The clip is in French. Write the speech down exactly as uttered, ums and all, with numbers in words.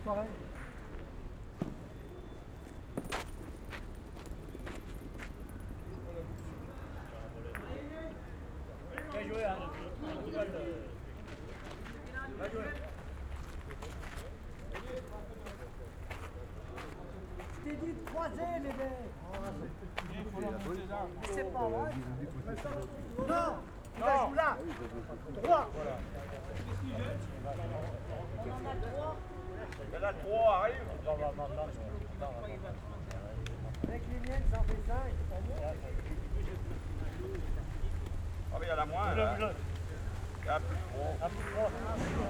pareil. Bien joué, hein. Bien joué. Je t'ai dit de croiser les bêtes. C'est pas vrai. Non, il va jouer là. Droit. On en a trois. Il y en a trois, arrive. Avec les miennes, j'en fais cinq. Ah, mais il y en a moins. Là. Il y en a plus de trois.